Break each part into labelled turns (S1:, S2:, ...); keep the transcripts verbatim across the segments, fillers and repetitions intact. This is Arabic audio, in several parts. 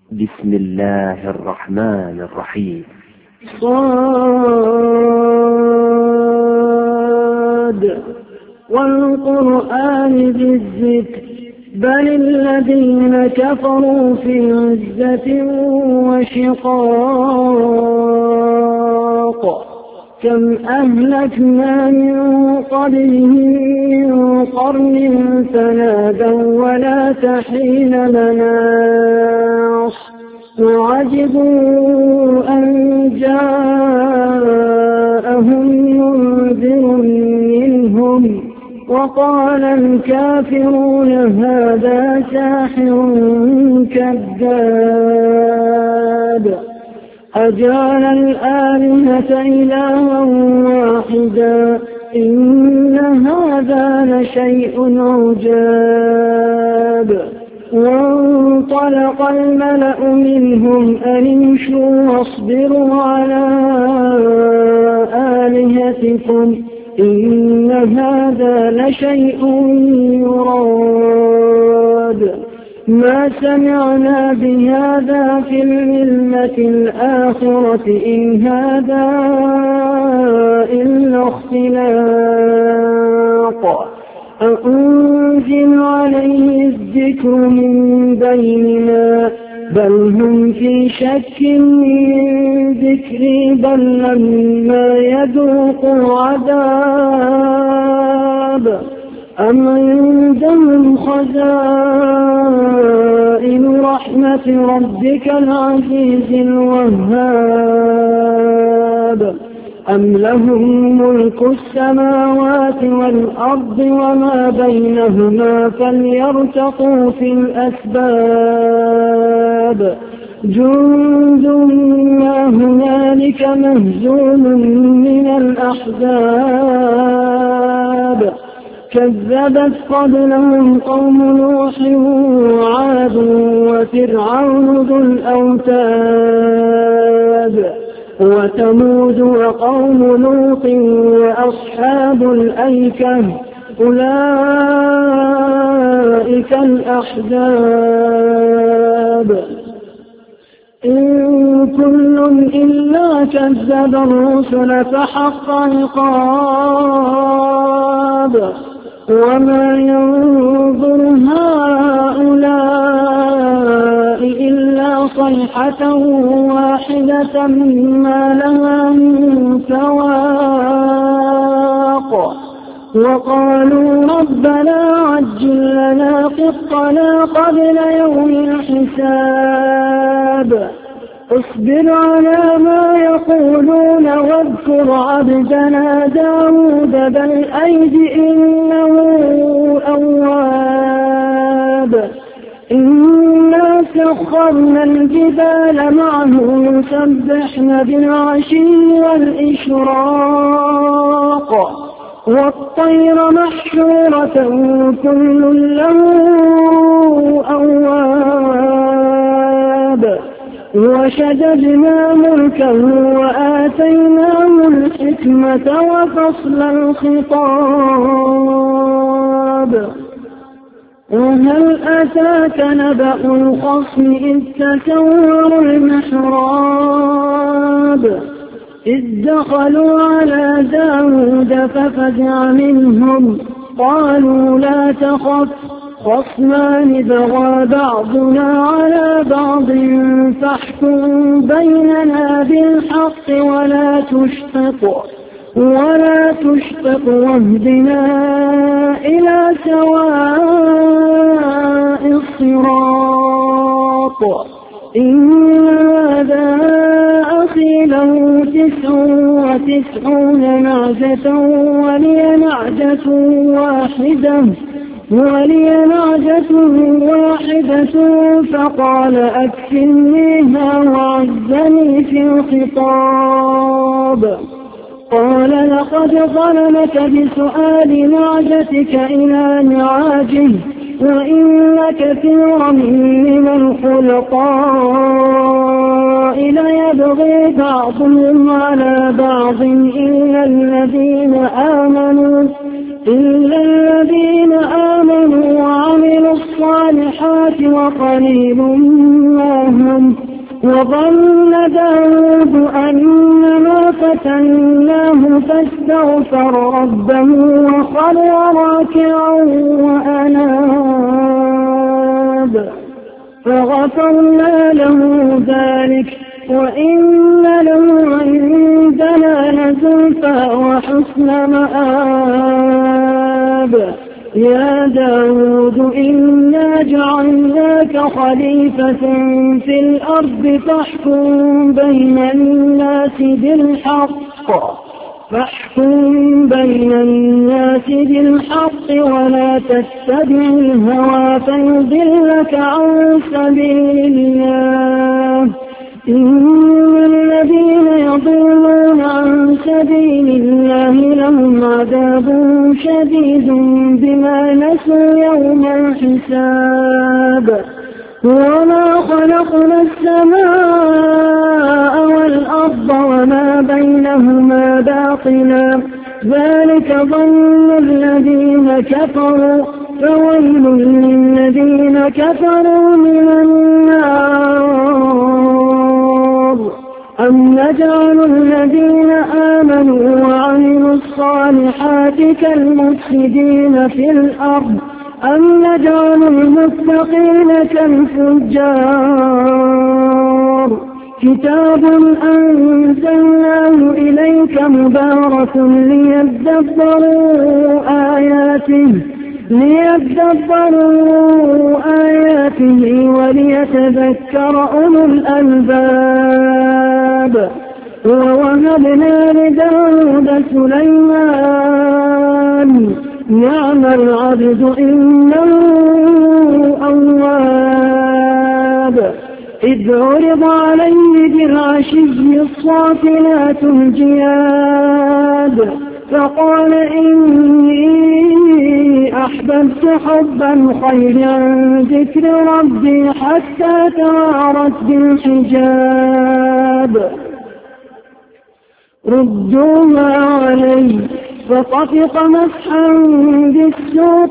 S1: بسم الله الرحمن الرحيم.
S2: صاد والقرآن بالذكر بل الذين كفروا في عزة وشقاق كم أهلكنا من قبلهم من قرن فنادوا ولا تحين مناص وعجبوا أن جاءهم منذر منهم وقال الكافرون هذا ساحر كذاب أجعل الآلهة إلها واحدا إن هذا لشيء عجاب وانطلق الملأ منهم أن امشوا واصبروا على آلهتكم إن هذا لشيء يراد ما سمعنا بهذا في الملة الآخرة إن هذا إلا اختلاق أأنزل عليه الذكر من بيننا بل هم في شك من ذكري بل لما يذوقوا عذاب أم عندهم خزائن رحمة ربك العزيز الوهاب أم لهم ملك السماوات والأرض وما بينهما فليرتقوا في الأسباب جند ما هنالك مهزوم من الأحزاب كذبت قبلهم قوم نوح وعاد وفرعون ذو الأوتاد وثمود وقوم لوط وأصحاب الأيكة أولئك الأحزاب إن كل إلا كذب الرسل فحق عقاب وما ينظر هؤلاء إلا صيحة واحدة ما لها من فواق وقالوا ربنا عجل لنا قطنا قبل يوم الحساب اصبر على ما يقولون واذكر عبدنا داود بالأيد إنه أواب إنا سخرنا الجبال معه يسبحن بالعشي والإشراق والطير محشورة كل له أواب وشددنا ملكه وآتيناه الحكمة وفصل الخطاب وهل أتاك نبأ الخصم إذ تسوروا المحراب إذ دخلوا على داود ففزع منهم قالوا لا تخف خصمان بغى بعضنا على بعض فاحكم بيننا بالحق ولا تشطط ولا تشطط واهدنا إلى سواء الصراط إن هذا أخي له تسع وتسعون نعجة ولي نعجة واحدة ولي نعجة واحدة فقال أكفلنيها وعزني في الخطاب قال لقد ظلمك بسؤال نعجتك إلى نعاجه وإن كثيرا من الخلقاء ليبغي بعضهم على بعض إلا الذين آمنوا إلا الذين آمنوا وعملوا الصالحات وقليل ما هم وظن داود أنما فتناه فاستغفر ربه وخر راكعا وأناب فغفرنا له ذلك وإن له عندنا لزلفى وحسن مآب. يا داود إنا جعلناك خليفة في الأرض فاحكم بين الناس بالحق فاحكم بين الناس بالحق ولا تتبع الهوى فيضلك عن سبيل الله. إن الذين يضلون عن سبيل الله لهم عذاب شديد بما نسوا يوم الحساب. وما خلقنا السماء والأرض وما بينهما باطلا ذلك ظن الذين كفروا فويل للذين كفروا من النار. أم نجعل الذين آمنوا وعملوا الصالحات كالمفسدين في الأرض أم نجعل المتقين كالفجار. كتاب أنزلناه إليك مبارك ليدبروا آياته ليدبروا آياته وليتذكر أولو الألباب. ووهبنا لداود سليمان نعم العبد إنه أواب. إذ عرض عليه بالعشي الصافنات الجياد فقال إني أحببت حب الخير عن ذكر ربي حتى توارت بالحجاب. ردوها علي فطفق مسحا بالسوق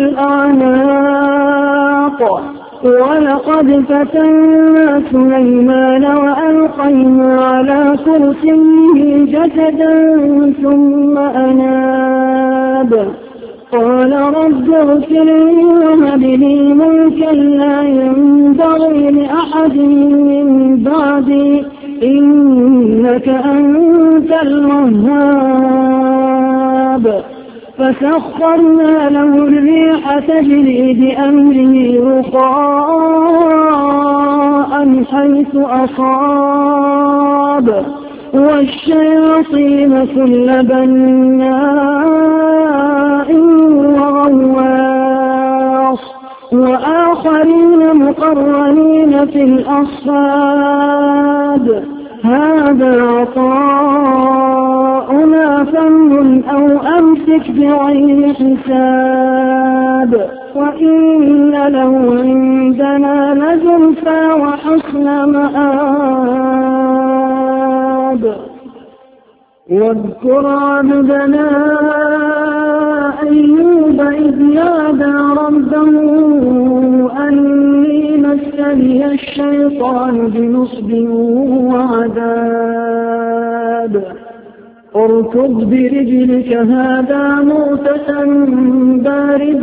S2: والأعناق. ولقد فتنا سليمان وألقينا على كرسيه جسدا ثم أناب قال رب اغفر لي وهب لي ملكا لا ينبغي لأحد من بعدي إنك أنت الوهاب. فسخرنا له الريح تجري بأمره رخاء حيث أصاب والشياطين كل بناء وغواص وآخرين مقرنين في الأصفاد. هذا عطاؤنا فمن أو أمسك بغير حساب وإن له عندنا لزلفى وحسن مآب. واذكر عبدنا أيوب إذ نادى ربه أني مسني الشيطان بنصب وعذاب. اركض برجلك هذا مغتسل بارد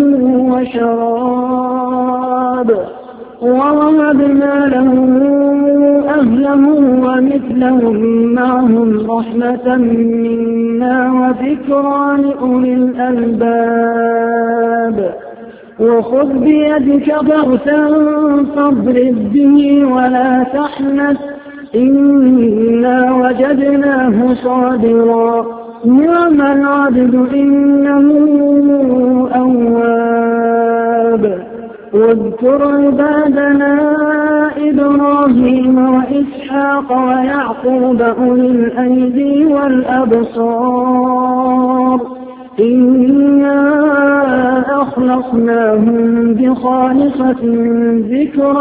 S2: وشراب. ووهبنا له أهله ومثلهم معهم رحمة منا وذكرى لأولي الألباب. وخذ بيدك ضغثا فاضرب به ولا تحنث إنا وجدناه صابرا نعم العبد إنه أواب. واذكر عبادنا إبراهيم وإسحاق ويعقوب أولي الأيدي والأبصار إنا أخلصناهم بخالصة ذكر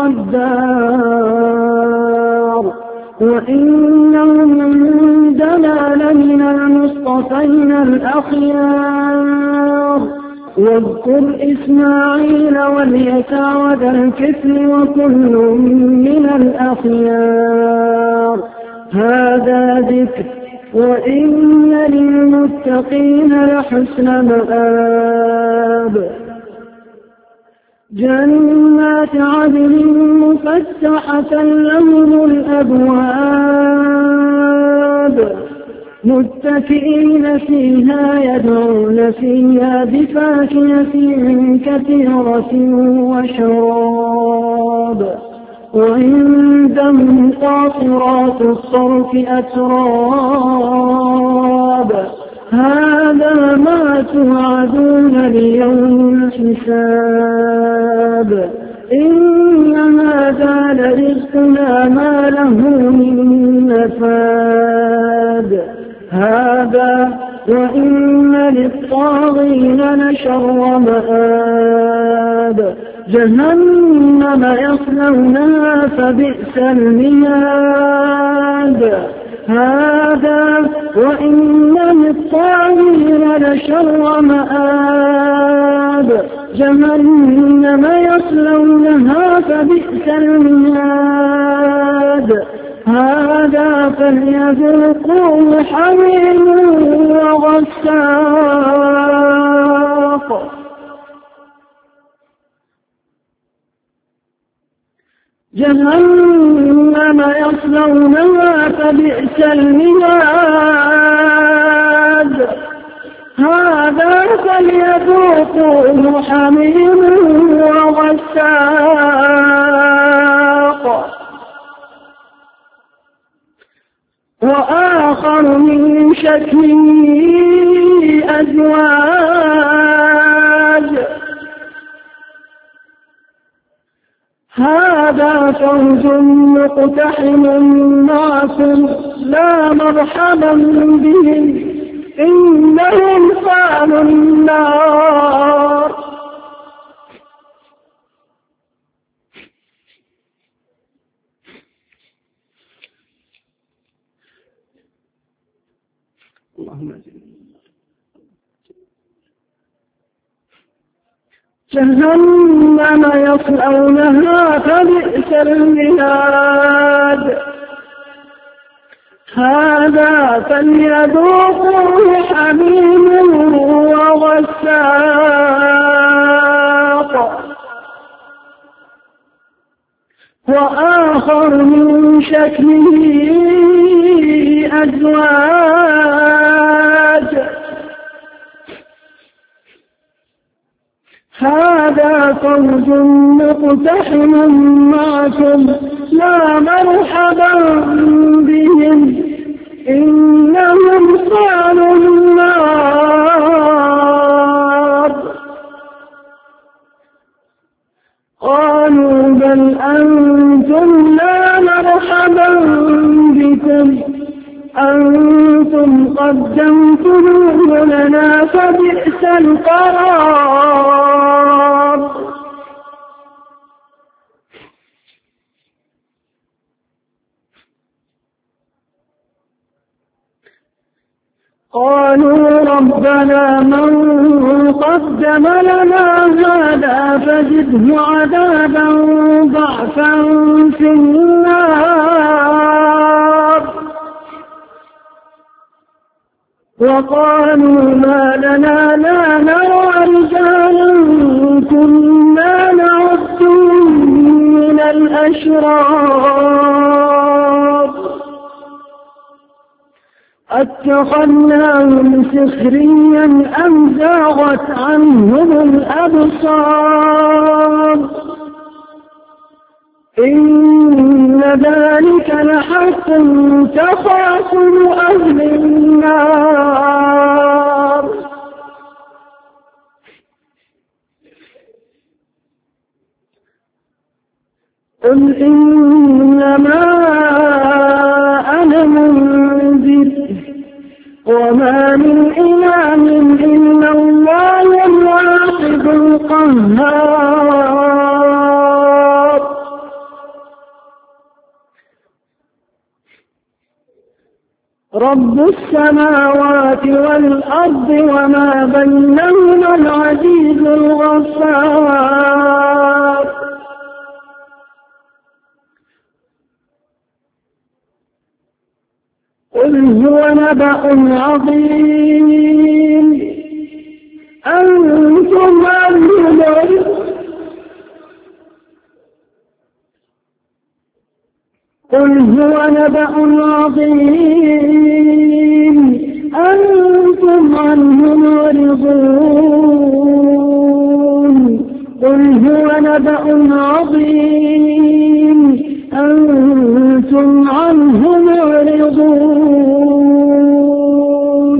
S2: الدار وإنهم عندنا لمن المصطفين الأخيار. واذكر إسماعيل واليسع وذا الكفل وكل من الأخيار هذا ذكر وإن للمتقين لحسن مآب جنات عدن مفتحة لهم الأبواب متكئين فيها يدعون فيها بفاكهة كثيرة وشراب وعندهم قاصرات الطرف أتراب هذا ما توعدون ليوم الحساب إن هذا لرزقنا ما له من نفاد هذا وإن للطاغين لشر مآب جهنم يصلونها فبئس المهاد هذا وإن للطاغين لشر مآب جهنم يصلونها فبئس المهاد هذا فليذوقوه حميم وغساق جهنم يصلونها فبئس المهاد هذا فليذوقوه حميم وغساق وآخر من شكله أزواج هذا فوج مقتحم معكم لا مرحبا بهم إنهم صالوا النار اللهم جهنم يصلونها فبئس المهاد هذا فليذوقوه حميم وغساق وآخر من شكله أزواج هذا فوج مقتحم معكم لا مرحبا بهم إنهم صالوا النار قالوا بل أنتم لا مرحبا بكم أنتم قدمتموه لنا فبئس القرار قالوا ربنا من قدم لنا هذا فزده عذابا ضعفا في النار وقالوا ما لنا لا نرى رجالا كنا نعدهم من الأشرار أتخذناهم سخريا أم زاغت عنهم الأبصار إن ذلك لحق تخاصم أهل النار قل إنما أنا منذر وما من إله إلا الله الواحد القهار رب السماوات والأرض وما بينهما العزيز الغفار قل هو نبأ عظيم أنتم عنه معرضون قل هو نبأ عظيم أنتم عنه معرضون قل هو نبأ عظيم أنتم عنه معرضون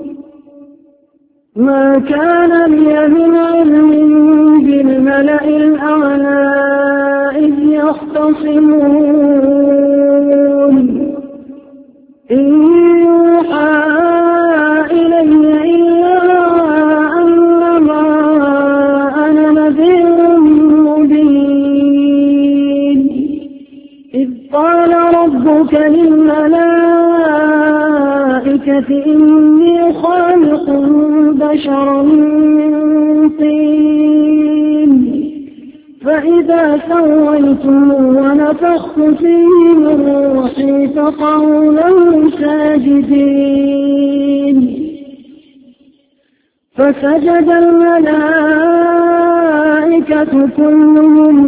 S2: ما كان لي من علم بالملأ الأعلى إذ يختصمون إن يوحى إلي إلا أنما أنا نذير مبين إذ قال ربك للملائكة إني خالق بشرا من طين فإذا سويته ونفخت فيه من روحي فقعوا له ساجدين فسجد الملائكة كلهم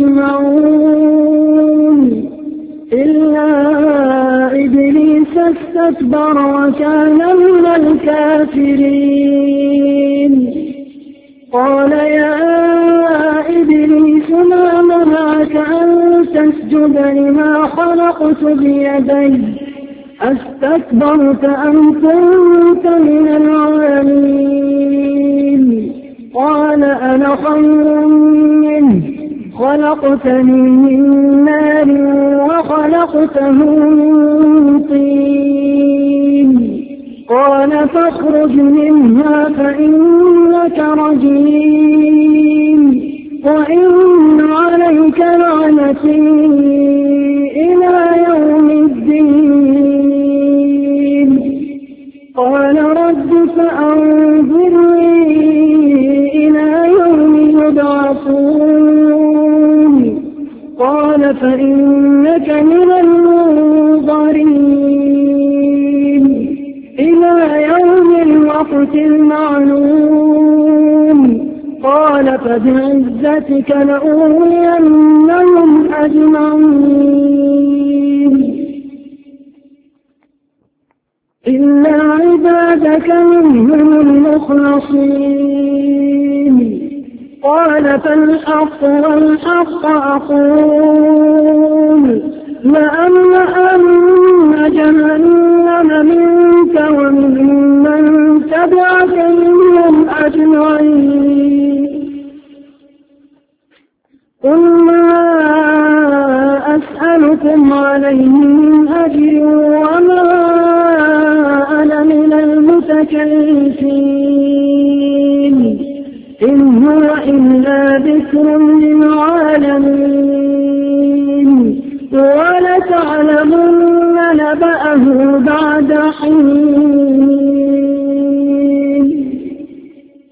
S2: أجمعون إلا إبليس استكبر وكان من الكافرين قال يا إبليس ما منعك أن تسجد لما خلقت بيدي أستكبرت أم كنت من العالمين قال أنا خير منه خلقتني من نار وخلقته من طين قال فاخرج منها فإنك رجيم وإن عليك لعنتي إلى يوم الدين قال رب فأنظرني إلى يوم يبعثون قال فإنك من المنظرين إلى يوم الوقت المعلوم قال فبعزتك لأغوينهم أجمعين إلا عبادك منهم المخلصين قال فالحق والحق أقول لأملأن جهنم منك وممن تبعك منهم أجمعين قل ما أسألكم عليه من أجر وما أنا من المتكلفين إن هو إلا ذكر للعالمين ولتعلمن نبأه بعد حين